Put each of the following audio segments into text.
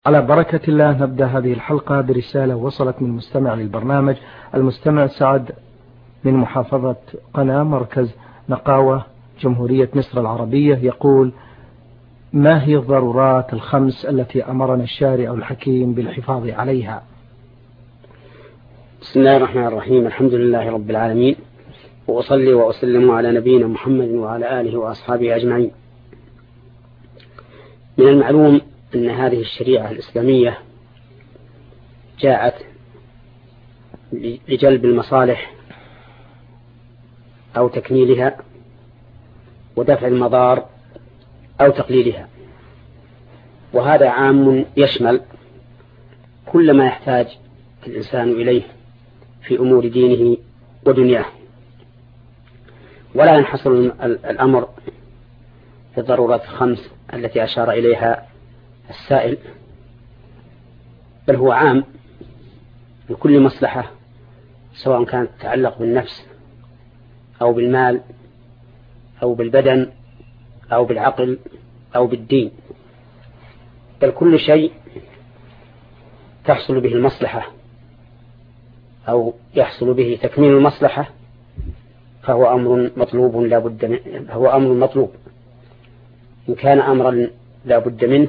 على بركة الله نبدأ هذه الحلقة برسالة وصلت من مستمع للبرنامج. المستمع سعد من محافظة قنا مركز نقاوة جمهورية مصر العربية يقول: ما هي الضرورات الخمس التي أمرنا الشارع الحكيم بالحفاظ عليها؟ بسم الله الرحمن الرحيم. الحمد لله رب العالمين، وأصلي وأسلم على نبينا محمد وعلى آله وأصحابه أجمعين. من المعلوم أن هذه الشريعة الإسلامية جاءت لجلب المصالح أو تكميلها ودفع المضار أو تقليلها، وهذا عام يشمل كل ما يحتاج الإنسان إليه في أمور دينه ودنياه، ولا ينحصر الأمر في الضرورات الخمس التي أشار إليها السائل، بل هو عام لكل مصلحة، سواء كانت تتعلق بالنفس أو بالمال أو بالبدن أو بالعقل أو بالدين، بل كل شيء تحصل به المصلحة أو يحصل به تكميل المصلحة فهو أمر مطلوب لا بد منه. هو أمر مطلوب إن كان أمرا لا بد منه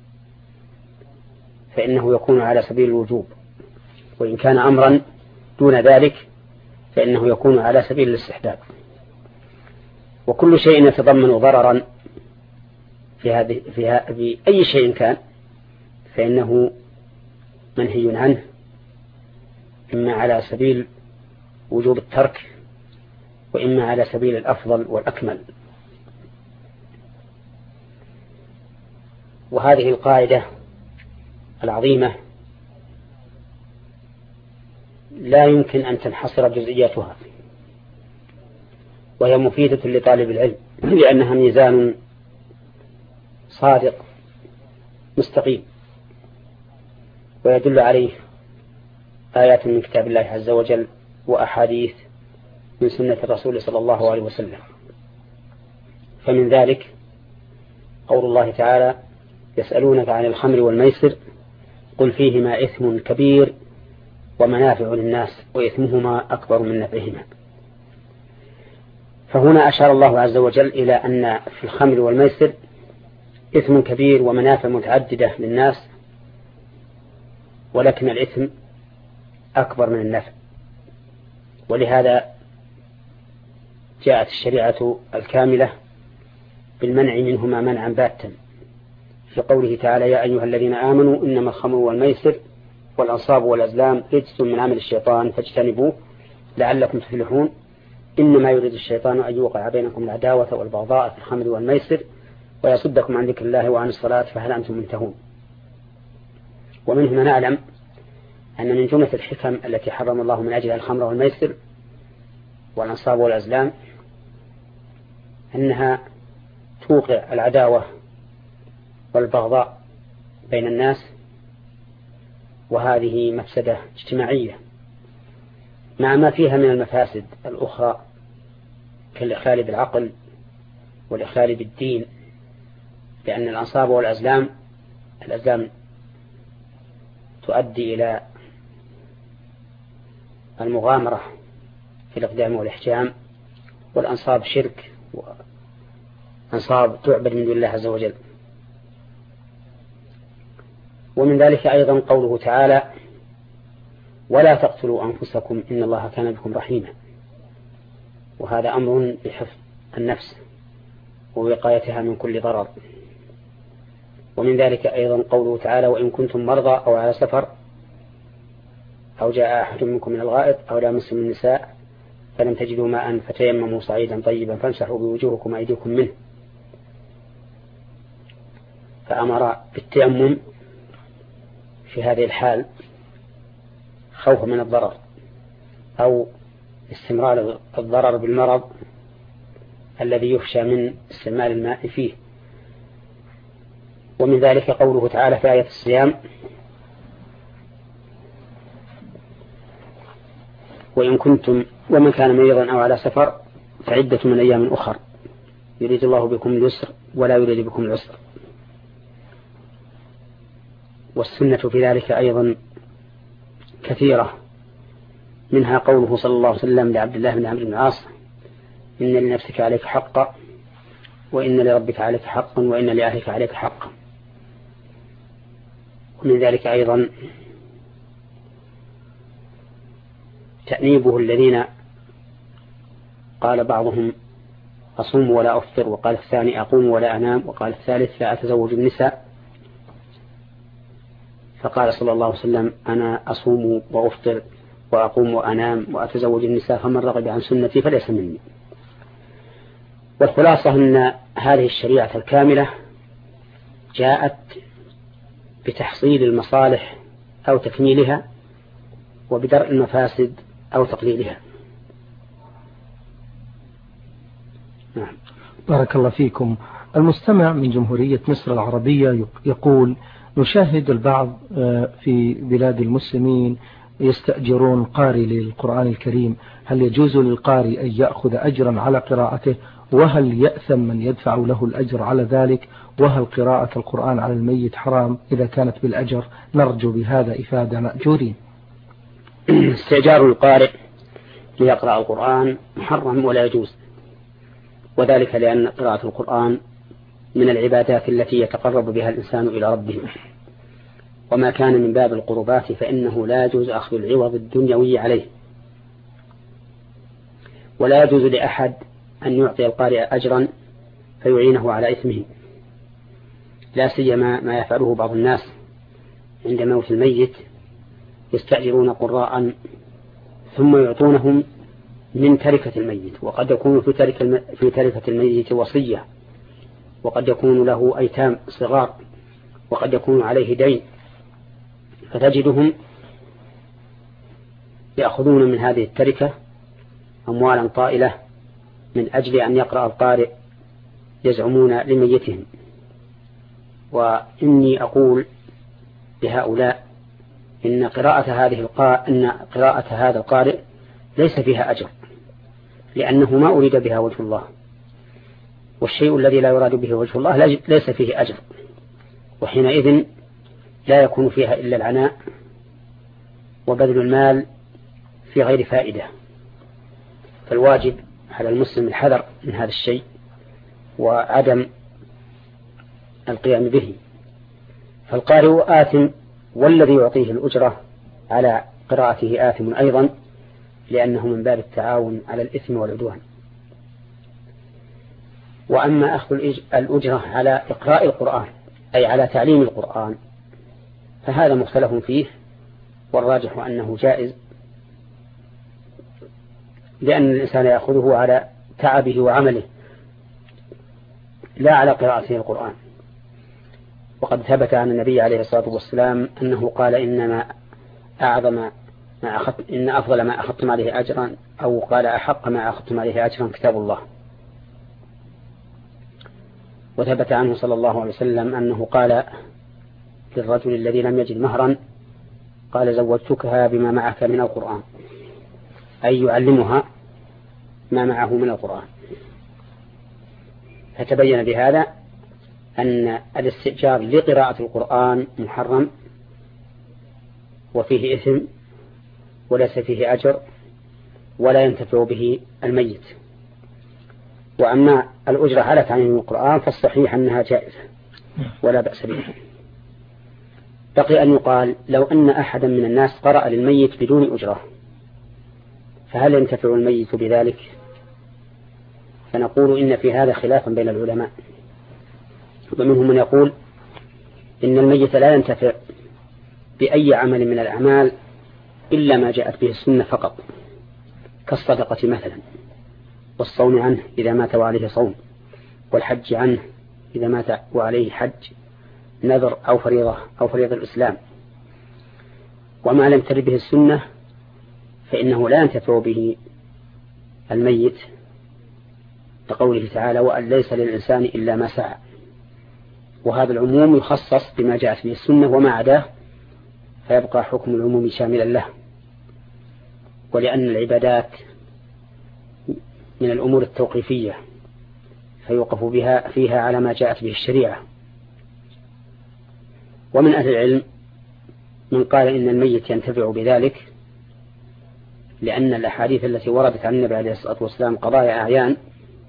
فإنه يكون على سبيل الوجوب، وإن كان أمرا دون ذلك فإنه يكون على سبيل الاستحباب. وكل شيء يتضمن ضررا في أي شيء كان فإنه منهي عنه، إما على سبيل وجوب الترك وإما على سبيل الأفضل والأكمل. وهذه القاعدة العظيمة لا يمكن أن تنحصر جزئياتها، وهي مفيدة لطالب العلم لأنها ميزان صادق مستقيم، ويدل عليه آيات من كتاب الله عز وجل وأحاديث من سنة الرسول صلى الله عليه وسلم. فمن ذلك قول الله تعالى: يسألونك عن الخمر والميسر قل فيهما إثم كبير ومنافع للناس وإثمهما أكبر من نفعهما. فهنا أشار الله عز وجل إلى أن في الخمر والميسر إثم كبير ومنافع متعددة للناس، ولكن الإثم أكبر من النفع، ولهذا جاءت الشريعة الكاملة بالمنع منهما منعا باتا في قوله تعالى: يا أيها الذين آمنوا إنما الخمر والميسر والأنصاب والأزلام رجس من عمل الشيطان فاجتنبوه لعلكم تفلحون إنما يريد الشيطان أن يوقع بينكم العداوة والبغضاء في الخمر والميسر ويصدكم عن ذكر الله وعن الصلاة فهل أنتم منتهون. ومن هنا نعلم أن من جملة الحكم التي حرم الله من أجلها الخمر والميسر والأنصاب والأزلام أنها توقع العداوة والبغضاء بين الناس، وهذه مفسدة اجتماعية مع ما فيها من المفاسد الأخرى كالإخلال بالعقل والإخلال بالدين، لأن الأنصاب والأزلام تؤدي إلى المغامرة في الإقدام والإحجام، والأنصاب شرك وأنصاب تعبد من دون الله عز وجل. ومن ذلك أيضا قوله تعالى: ولا تقتلوا أنفسكم إن الله كان بكم رحيما، وهذا أمر بحفظ النفس ووقايتها من كل ضرر. ومن ذلك أيضا قوله تعالى: وإن كنتم مرضى أو على سفر أو جاء أحد منكم من الغائط أو لامستم النساء فلم تجدوا ماء فتيمموا صعيدا طيبا فامسحوا بوجوهكم وأيديكم منه، فأمر بالتيمم في هذه الحال خوفا من الضرر أو استمرار الضرر بالمرض الذي يخشى من استعمال الماء فيه. ومن ذلك قوله تعالى في آية الصيام: وإن كنتم ومن كان مريضا أو على سفر فعدة من أيام أخر يريد الله بكم اليسر ولا يريد بكم العسر. والسنة في ذلك أيضا كثيرة، منها قوله صلى الله عليه وسلم لعبد الله بن عمرو بن العاص: إن لنفسك عليك حقا، وإن لربك عليك حقا، وإن لأهلك عليك حقا. ومن ذلك أيضا تأنيبه الذين قال بعضهم أصوم ولا أفطر، وقال الثاني أقوم ولا أنام، وقال الثالث لا أتزوج النساء. فقال صلى الله عليه وسلم: أنا أصوم وأفطر وأقوم وأنام وأتزوج النساء، فمن رغب عن سنتي فليس مني. والخلاصة أن هذه الشريعة الكاملة جاءت بتحصيل المصالح أو تكميلها، وبدرء المفاسد أو تقليلها. نعم. بارك الله فيكم. المستمع من جمهورية مصر العربية يقول: نشاهد البعض في بلاد المسلمين يستأجرون قارئ للقرآن الكريم، هل يجوز للقارئ أن يأخذ أجرا على قراءته؟ وهل يأثم من يدفع له الأجر على ذلك؟ وهل قراءة القرآن على الميت حرام إذا كانت بالأجر؟ نرجو بهذا إفادة مأجورين. استئجار القارئ ليقرأ القرآن محرم ولا يجوز، وذلك لأن قراءة القرآن من العبادات التي يتقرب بها الإنسان إلى ربه، وما كان من باب القربات فإنه لا يجوز أخذ العوض الدنيوي عليه، ولا يجوز لأحد أن يعطي القارئ أجرا فيعينه على إثمه، لا سيما ما يفعله بعض الناس عند موت الميت، يستأجرون قراء ثم يعطونهم من تركة الميت، وقد يكون في تركة الميت وصية، وقد يكون له أيتام صغار، وقد يكون عليه دين، فتجدهم يأخذون من هذه التركة أموالا طائلة من أجل أن يقرأ القارئ يزعمون لميتهم. وإني أقول لهؤلاء إن قراءة هذا القارئ ليس فيها أجر، لأنه ما أريد بها وجه الله، والشيء الذي لا يراد به وجه الله ليس فيه أجر، وحينئذ لا يكون فيها إلا العناء وبذل المال في غير فائدة. فالواجب على المسلم الحذر من هذا الشيء وعدم القيام به. فالقارئ آثم، والذي يعطيه الأجرة على قراءته آثم أيضا، لأنه من باب التعاون على الإثم والعدوان. وأما أخذ الأجرة على إقراء القرآن أي على تعليم القرآن فهذا مختلف فيه، والراجح أنه جائز، لأن الإنسان يأخذه على تعبه وعمله لا على قراءته القرآن. وقد ثبت عن النبي عليه الصلاة والسلام أنه قال: إن أفضل ما أخذتم عليه أجرا، أو قال: أحق ما أخذتم عليه أجرا كتاب الله. وثبت عنه صلى الله عليه وسلم أنه قال للرجل الذي لم يجد مهرا، قال: زوجتكها بما معك من القرآن، أي يعلمها ما معه من القرآن. فتبين بهذا أن الاستئجار لقراءة القرآن محرم وفيه إثم وليس فيه أجر ولا ينتفع به الميت. وأما الأجرة على تعليم القرآن فالصحيح أنها جائزة ولا بأس بها. بقي أن يقال: لو أن أحدا من الناس قرأ للميت بدون أجرة فهل ينتفع الميت بذلك؟ فنقول إن في هذا خلافا بين العلماء، ومنهم من يقول إن الميت لا ينتفع بأي عمل من الأعمال إلا ما جاءت به السنة فقط، كالصدقة مثلا، والصوم عنه إذا مات وعليه صوم، والحج عنه إذا مات وعليه حج، نذر أو فريضة الإسلام. وما لم ترد به السنة فإنه لا ينتفع به الميت، لقوله تعالى: وأن ليس للإنسان إلا ما سعى. وهذا العموم يخصص بما جاءت به السنة، وما عداه فيبقى حكم العموم شاملا له. ولأن العبادات من الأمور التوقيفية فيوقف فيها على ما جاءت به الشريعة. ومن أهل العلم من قال إن الميت ينتفع بذلك، لأن الأحاديث التي وردت عن النبي عليه الصلاة والسلام قضايا أعيان،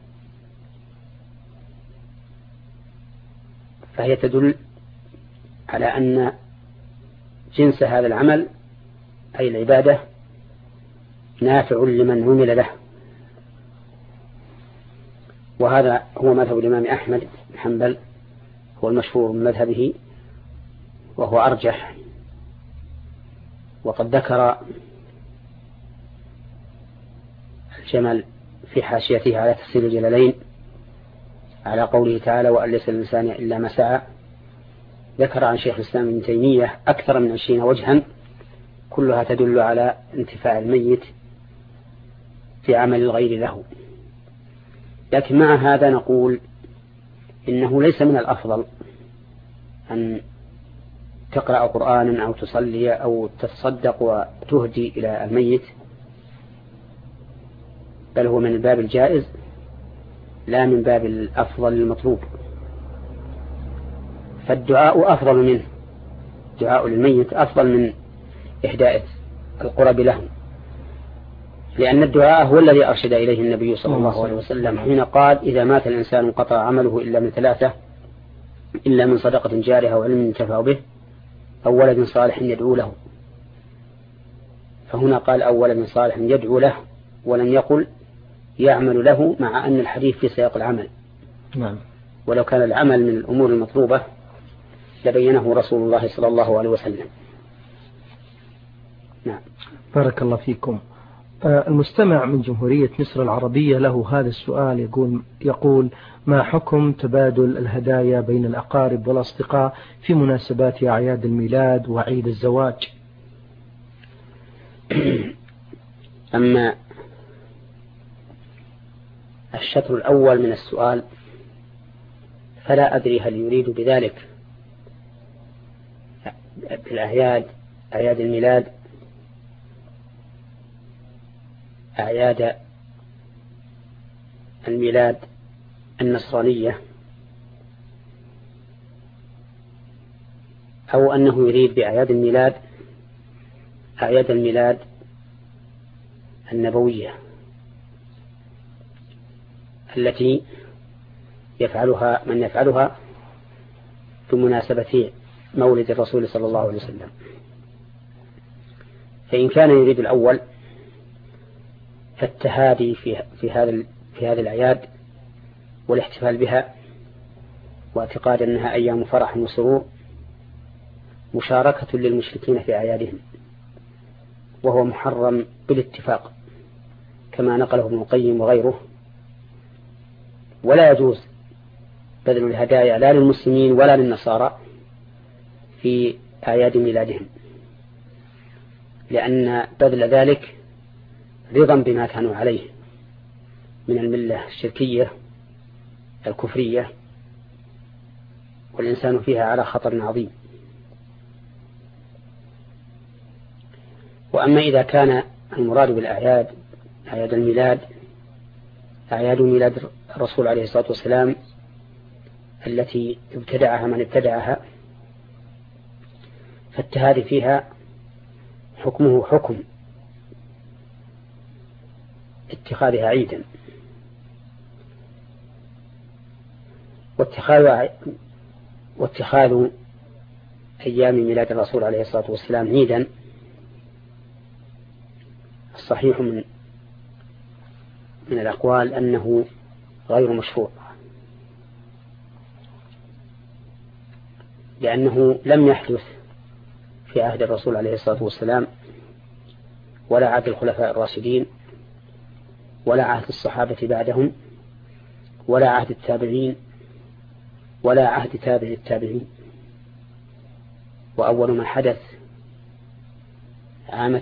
فهي تدل على أن جنس هذا العمل أي العبادة نافع لمن عمل له. وهذا هو مذهب الإمام أحمد بن حنبل، هو المشهور من مذهبه وهو أرجح. وقد ذكر الجمل في حاشيته على تفسير الجلالين على قوله تعالى وأن ليس للإنسان إلا ما سعى، ذكر عن شيخ الإسلام ابن تيمية أكثر من 20 وجها كلها تدل على انتفاع الميت في عمل الغير له. لكن مع هذا نقول إنه ليس من الأفضل أن تقرأ قرآنا أو تصلي أو تتصدق وتهدي إلى الميت، بل هو من الباب الجائز لا من باب الأفضل المطلوب. فالدعاء أفضل منه، دعاء للميت أفضل من إهداء القرب له، لأن الدعاء هو الذي أرشد إليه النبي صلى الله عليه وسلم حين قال إذا مات الإنسان انقطع عمله إلا من 3: إلا من صدقة جارها وعلم ينتفع به أو ولد صالح يدعو له. فهنا قال أو ولد صالح يدعو له، ولم يقل يعمل له، مع أن الحديث في سياق العمل. نعم. ولو كان العمل من الأمور المطلوبة لبينه رسول الله صلى الله عليه وسلم. نعم. بارك الله فيكم. المستمع من جمهورية مصر العربية له هذا السؤال، يقول ما حكم تبادل الهدايا بين الأقارب والأصدقاء في مناسبات أعياد الميلاد وعيد الزواج؟ أما الشطر الأول من السؤال فلا أدري هل يريد بذلك بالأعياد أعياد الميلاد أعياد الميلاد النصرانية، أو أنه يريد بأعياد الميلاد أعياد الميلاد النبوية التي يفعلها من يفعلها بمناسبة مولد الرسول صلى الله عليه وسلم. فإن كان يريد الأول فالتهادي في هذه الأعياد والاحتفال بها واعتقاد أنها أيام فرح وسرور مشاركة للمشركين في أعيادهم، وهو محرم بالاتفاق كما نقله ابن القيم وغيره. ولا يجوز بذل الهدايا لا للمسلمين ولا للنصارى في أعياد ميلادهم، لأن بذل ذلك رضا بما كانوا عليه من الملة الشركية الكفرية، والإنسان فيها على خطر عظيم. وأما إذا كان المراد بالأعياد أعياد الميلاد أعياد ميلاد الرسول عليه الصلاة والسلام التي ابتدعها من ابتدعها، فالتهادي فيها حكمه حكم اتخاذها عيدا، واتخاذ أيام ميلاد الرسول عليه الصلاة والسلام عيدا الصحيح من الأقوال أنه غير مشروع، لأنه لم يحدث في عهد الرسول عليه الصلاة والسلام ولا عهد الخلفاء الراشدين ولا عهد الصحابة بعدهم ولا عهد التابعين ولا عهد تابع التابعين. وأول ما حدث عام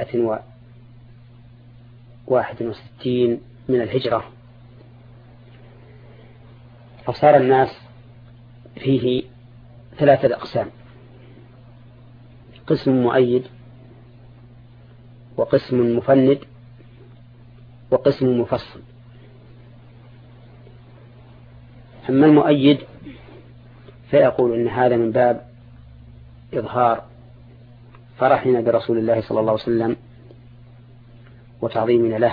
361 من الهجرة، فصار الناس فيه 3 أقسام: قسم مؤيد وقسم مفند وقسم مفصل. أما المؤيد فيقول إن هذا من باب إظهار فرحنا برسول الله صلى الله عليه وسلم وتعظيمنا له،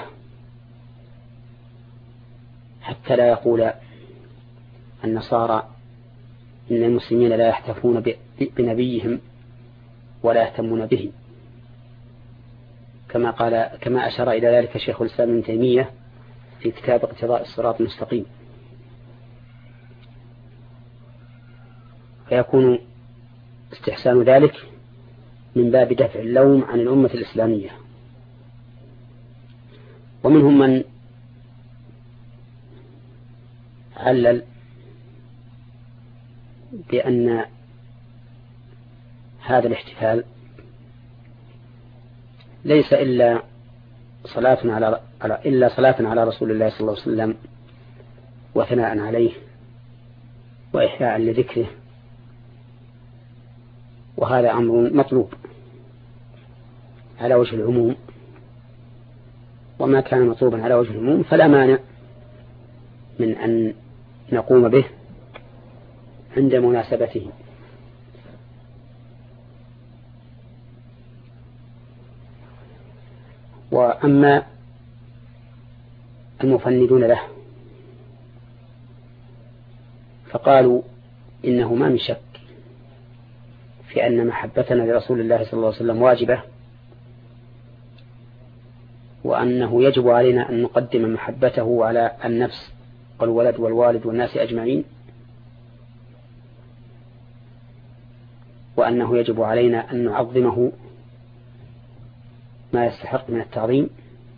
حتى لا يقول النصارى إن المسلمين لا يحتفون بنبيهم ولا يهتمون به، كما أشار إلى ذلك شيخ الإسلام ابن تيمية في كتاب اقتضاء الصراط المستقيم. فيكون استحسان ذلك من باب دفع اللوم عن الأمة الإسلامية. ومنهم من علل بأن هذا الاحتفال ليس إلا صلاة على رسول الله صلى الله عليه وسلم وثناء عليه وإحياء لذكره، وهذا أمر مطلوب على وجه العموم، وما كان مطلوبا على وجه العموم فلا مانع من أن نقوم به عند مناسبته. وأما المفندون له فقالوا إنه ما من شك في أن محبتنا لرسول الله صلى الله عليه وسلم واجبة، وأنه يجب علينا أن نقدم محبته على النفس والولد والوالد والناس أجمعين، وأنه يجب علينا أن نعظمه ما يستحق من التعظيم،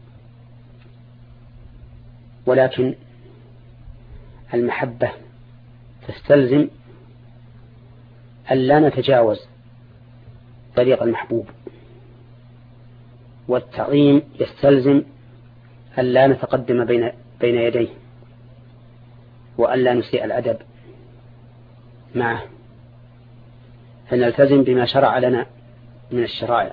ولكن المحبة تستلزم أن لا نتجاوز طريق المحبوب، والتعظيم يستلزم أن لا نتقدم بين يديه، وأن لا نسيء الأدب معه، فنلتزم بما شرع لنا من الشرائع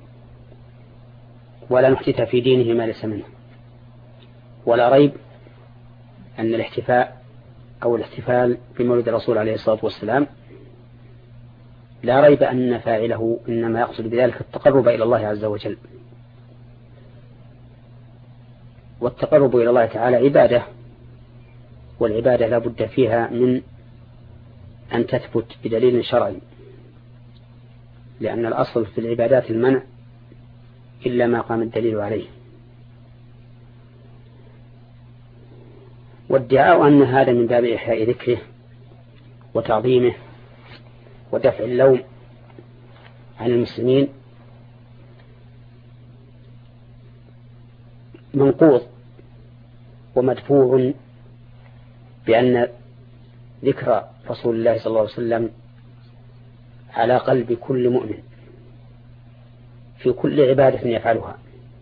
ولا نحدث في دينه ما ليس منه. ولا ريب أن الاحتفال بمولد الرسول عليه الصلاة والسلام لا ريب أن فاعله إنما يقصد بذلك التقرب إلى الله عز وجل، والتقرب إلى الله تعالى عبادة، والعبادة لا بد فيها من أن تثبت بدليل شرعي، لأن الأصل في العبادات المنع إلا ما قام الدليل عليه. وادعاء أن هذا من باب إحياء ذكره وتعظيمه ودفع اللوم عن المسلمين منقوض ومدفوع بأن ذكر رسول الله صلى الله عليه وسلم على قلب كل مؤمن في كل عبادة يفعلها،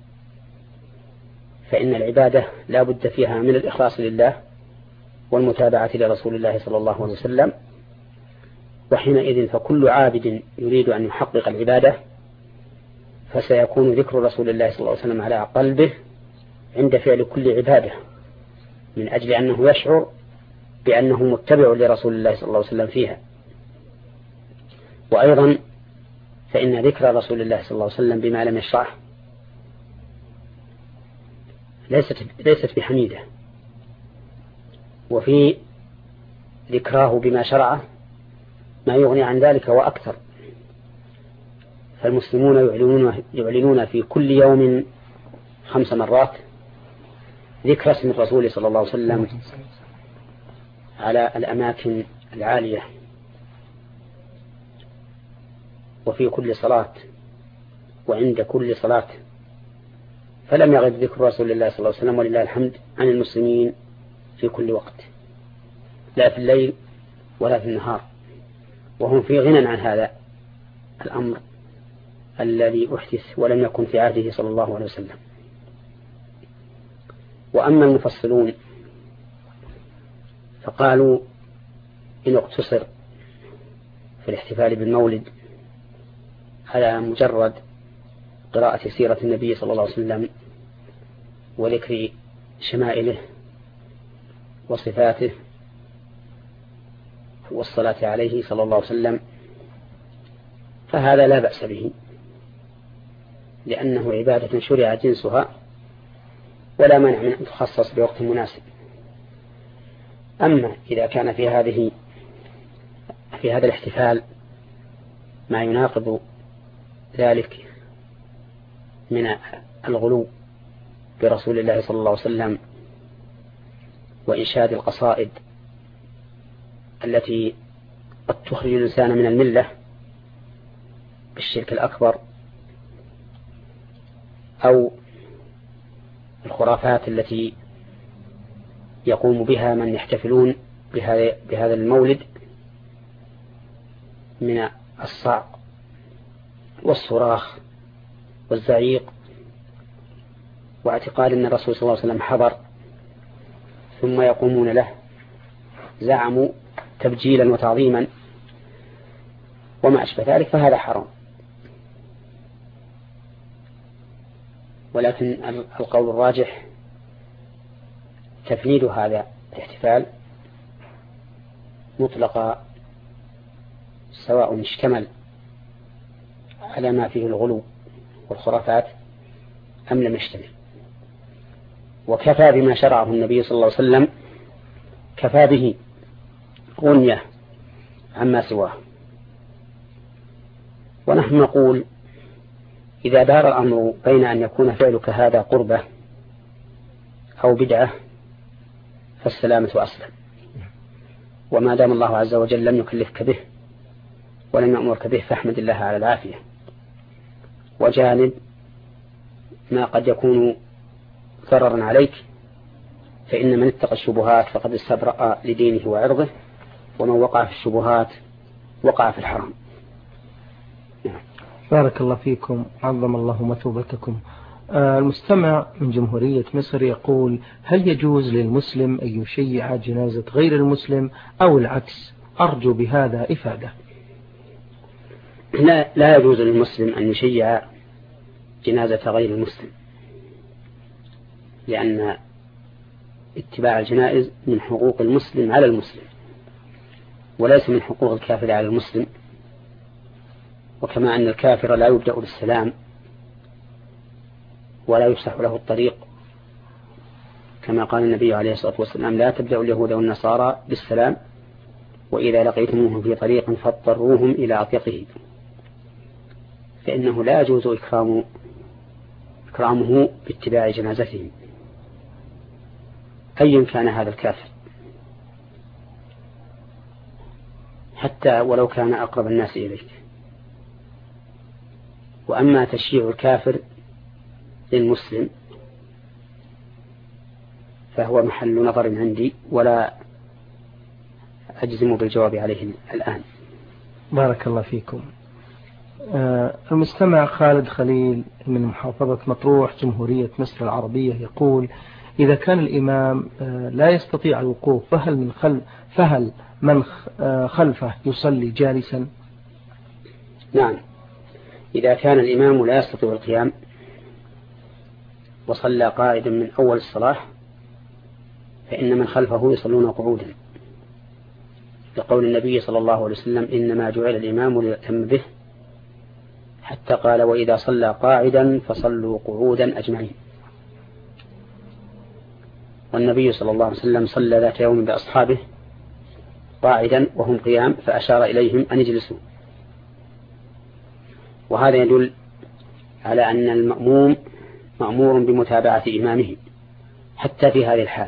فإن العبادة لا بد فيها من الإخلاص لله والمتابعة لرسول الله صلى الله عليه وسلم، وحينئذ فكل عابد يريد أن يحقق العبادة فسيكون ذكر رسول الله صلى الله عليه وسلم على قلبه عند فعل كل عبادة، من أجل أنه يشعر بأنه متبع لرسول الله صلى الله عليه وسلم فيها. وأيضا فإن ذكر رسول الله صلى الله عليه وسلم بما لم يشرعه ليست بحميدة، وفي ذكراه بما شرعه ما يغني عن ذلك وأكثر. فالمسلمون يعلنون في كل يوم 5 مرات ذكر اسم الرسول صلى الله عليه وسلم على الأماكن العالية، وفي كل صلاة وعند كل صلاة، فلم يغب ذكر رسول الله صلى الله عليه وسلم ولله الحمد عن المسلمين في كل وقت، لا في الليل ولا في النهار، وهم في غنى عن هذا الأمر الذي أحدث ولم يكن في عهده صلى الله عليه وسلم. وأما المفصلون فقالوا إن اقتصر في الاحتفال بالمولد على مجرد قراءة سيرة النبي صلى الله عليه وسلم وذكر شمائله وصفاته والصلاة عليه صلى الله عليه وسلم فهذا لا بأس به، لأنه عبادة شرع جنسها ولا مانع من أن تخصص بوقت مناسب. أما إذا كان في هذا الاحتفال ما يناقض ذلك من الغلو برسول الله صلى الله عليه وسلم وإنشاد القصائد التي قد تخرج الإنسان من الملة بالشرك الأكبر، أو الخرافات التي يقوم بها من يحتفلون بهذا المولد من الصعق والصراخ والزعيق، واعتقاد أن الرسول صلى الله عليه وسلم حضر ثم يقومون له، زعموا تبجيلا وتعظيما وما أشبه ذلك، فهذا حرام. ولكن القول الراجح تفنيد هذا الاحتفال مطلقا، سواء اشتمل على ما فيه الغلو والخرافات أم لم يشتمل. وكفى بما شرعه النبي صلى الله عليه وسلم، كفى به غنية عما سواه. ونحن نقول إذا دار الأمر بين أن يكون فعلك هذا قربة أو بدعة فالسلامة أسلم، وما دام الله عز وجل لم يكلفك به ولم يأمرك به فاحمد الله على العافية. وجانب ما قد يكون ضررا عليك، فإن من اتقى الشبهات فقد استبرأ لدينه وعرضه، ومن وقع في الشبهات وقع في الحرام. بارك الله فيكم، عظم الله مثوبتكم. المستمع من جمهورية مصر يقول: هل يجوز للمسلم أن يشيع جنازة غير المسلم أو العكس؟ أرجو بهذا إفادة. لا يجوز للمسلم أن يشيع جنازة غير المسلم، لأن اتباع الجنائز من حقوق المسلم على المسلم، وليس من حقوق الكافر على المسلم. وكما أن الكافر لا يبدأ بالسلام ولا يفسح له الطريق، كما قال النبي عليه الصلاة والسلام: لا تبدأ اليهود والنصارى بالسلام، وإذا لقيتموهم في طريق فاضطروهم إلى أطيقه، فإنه لا يجوز إكرامه باتباع جنازتهم أيا كان هذا الكافر، حتى ولو كان أقرب الناس إليك. وأما تشييع الكافر للمسلم فهو محل نظر عندي، ولا أجزم بالجواب عليه الآن. بارك الله فيكم. المستمع خالد خليل من محافظة مطروح جمهورية مصر العربية يقول: إذا كان الإمام لا يستطيع الوقوف فهل من خلفه يصلي جالسا؟ نعم، إذا كان الإمام لا يستطيع القيام وصلى قاعدا من أول الصلاة فإن من خلفه يصلون قعودا، لقول النبي صلى الله عليه وسلم: إنما جعل الإمام ليؤتم به، حتى قال: وإذا صلى قاعدا فصلوا قعودا أجمعين. والنبي صلى الله عليه وسلم صلى ذات يوم بأصحابه قاعدا وهم قيام، فأشار إليهم أن يجلسوا. وهذا يدل على أن المأموم مأمور بمتابعة إمامه حتى في هذه الحال.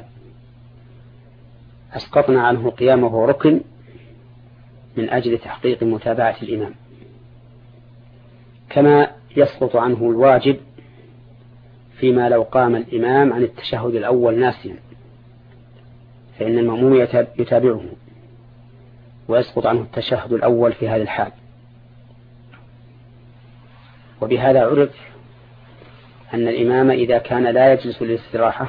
أسقطنا عنه القيام وهو ركن من أجل تحقيق متابعة الإمام، كما يسقط عنه الواجب فيما لو قام الإمام عن التشهد الأول ناسيا، فإن المأموم يتابعه ويسقط عنه التشهد الأول في هذه الحال. وبهذا عرف أن الإمام إذا كان لا يجلس للاستراحة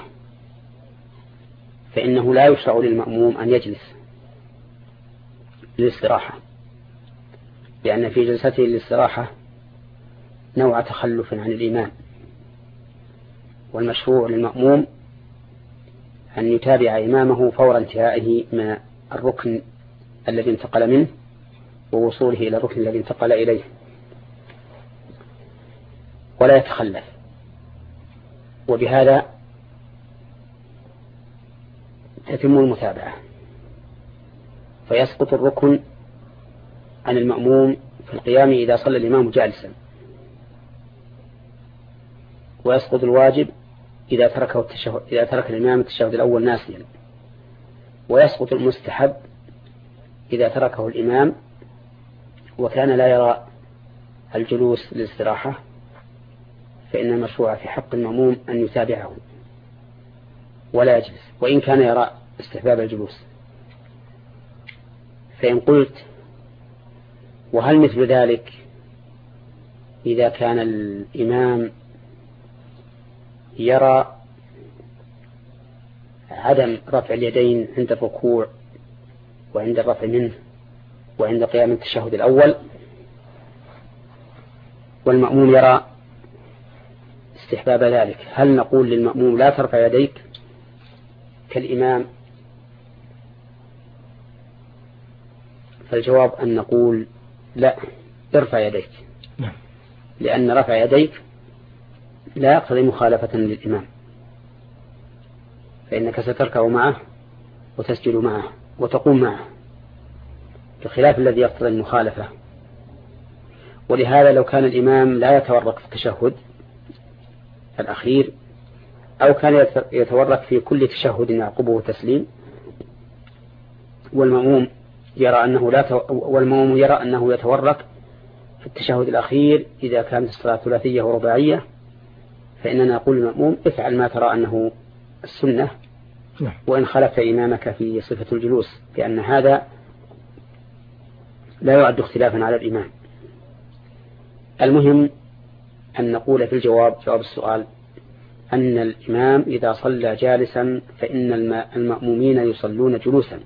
فإنه لا يشرع للمأموم أن يجلس للاستراحة، لأن في جلسته للاستراحة نوع تخلف عن الإمام، والمشروع للمأموم أن يتابع إمامه فور انتهائه من الركن الذي انتقل منه ووصوله إلى الركن الذي انتقل إليه. ولا يتخلف، وبهذا تتم المتابعة، فيسقط الركن عن المأموم في القيام إذا صلى الإمام جالسا، ويسقط الواجب إذا ترك الإمام التشهد الأول ناسيا، ويسقط المستحب إذا تركه الإمام وكان لا يرى الجلوس للاستراحة، فإن المشروع في حق المأموم أن يتابعه ولا يجلس وإن كان يرى استحباب الجلوس. فإن قلت وهل مثل ذلك إذا كان الإمام يرى عدم رفع اليدين عند الركوع وعند الرفع منه وعند قيام التشهد الأول، والمأموم يرى استحباب ذلك، هل نقول للمأموم لا ترفع يديك كالإمام؟ فالجواب أن نقول لا، ارفع يديك، لأن رفع يديك لا يقتضي مخالفة للإمام، فإنك ستركع معه وتسجد معه وتقوم معه، بخلاف الذي يقتضي المخالفة. ولهذا لو كان الإمام لا يتورك في التشهد الأخير أو كان يتورك في كل تشهد يعقبه تسليم، والمأموم يرى أنه يتورك في التشهد الأخير إذا كانت الصلاة ثلاثية ورباعية، فإننا نقول للمأموم افعل ما ترى أنه السنة وإن خلفت إمامك في صفة الجلوس، لأن هذا لا يعد اختلافا على الإمام. المهم أن نقول في جواب السؤال أن الإمام إذا صلى جالسا فإن المأمومين يصلون جلوسا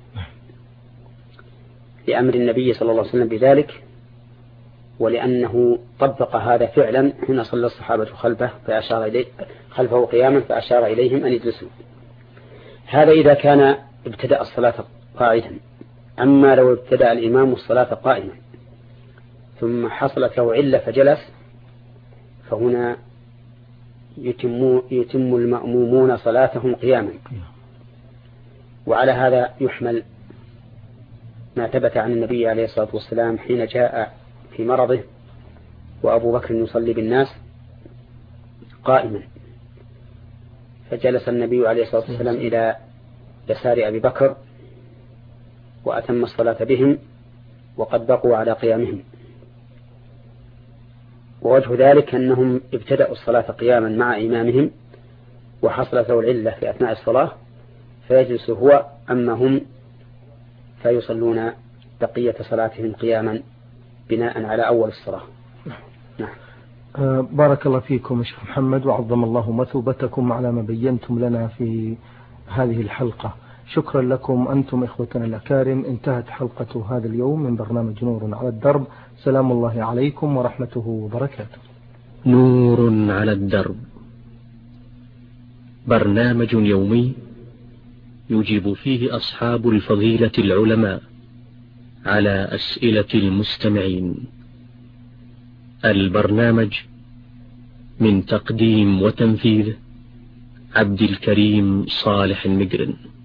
لأمر النبي صلى الله عليه وسلم بذلك، ولأنه طبق هذا فعلا حين صلى الصحابة خلفه قياما فأشار إليهم أن يجلسوا. هذا إذا كان ابتدأ الصلاة قاعدا. أما لو ابتدأ الإمام الصلاة قائما ثم حصلت له علة فجلس، فهنا يتم المأمومون صلاتهم قياما. وعلى هذا يحمل ما ثبت عن النبي عليه الصلاة والسلام حين جاء في مرضه وأبو بكر يصلي بالناس قائما، فجلس النبي عليه الصلاة والسلام إلى يسار أبي بكر وأتم الصلاة بهم وقد بقوا على قيامهم. ووجه ذلك أنهم ابتدأوا الصلاة قياما مع إمامهم وحصلت له العلة في أثناء الصلاة فيجلس هو، أما هم فيصلون بقية صلاتهم قياما بناء على أول الصلاة. نعم. بارك الله فيكم شيخ محمد، وعظم الله مثوبتكم على ما بينتم لنا في هذه الحلقة. شكرا لكم أنتم إخوتنا الأكارم. انتهت حلقة هذا اليوم من برنامج نور على الدرب. سلام الله عليكم ورحمته وبركاته. نور على الدرب، برنامج يومي يجيب فيه أصحاب الفضيلة العلماء على أسئلة المستمعين. البرنامج من تقديم وتنفيذ عبد الكريم صالح المقرن.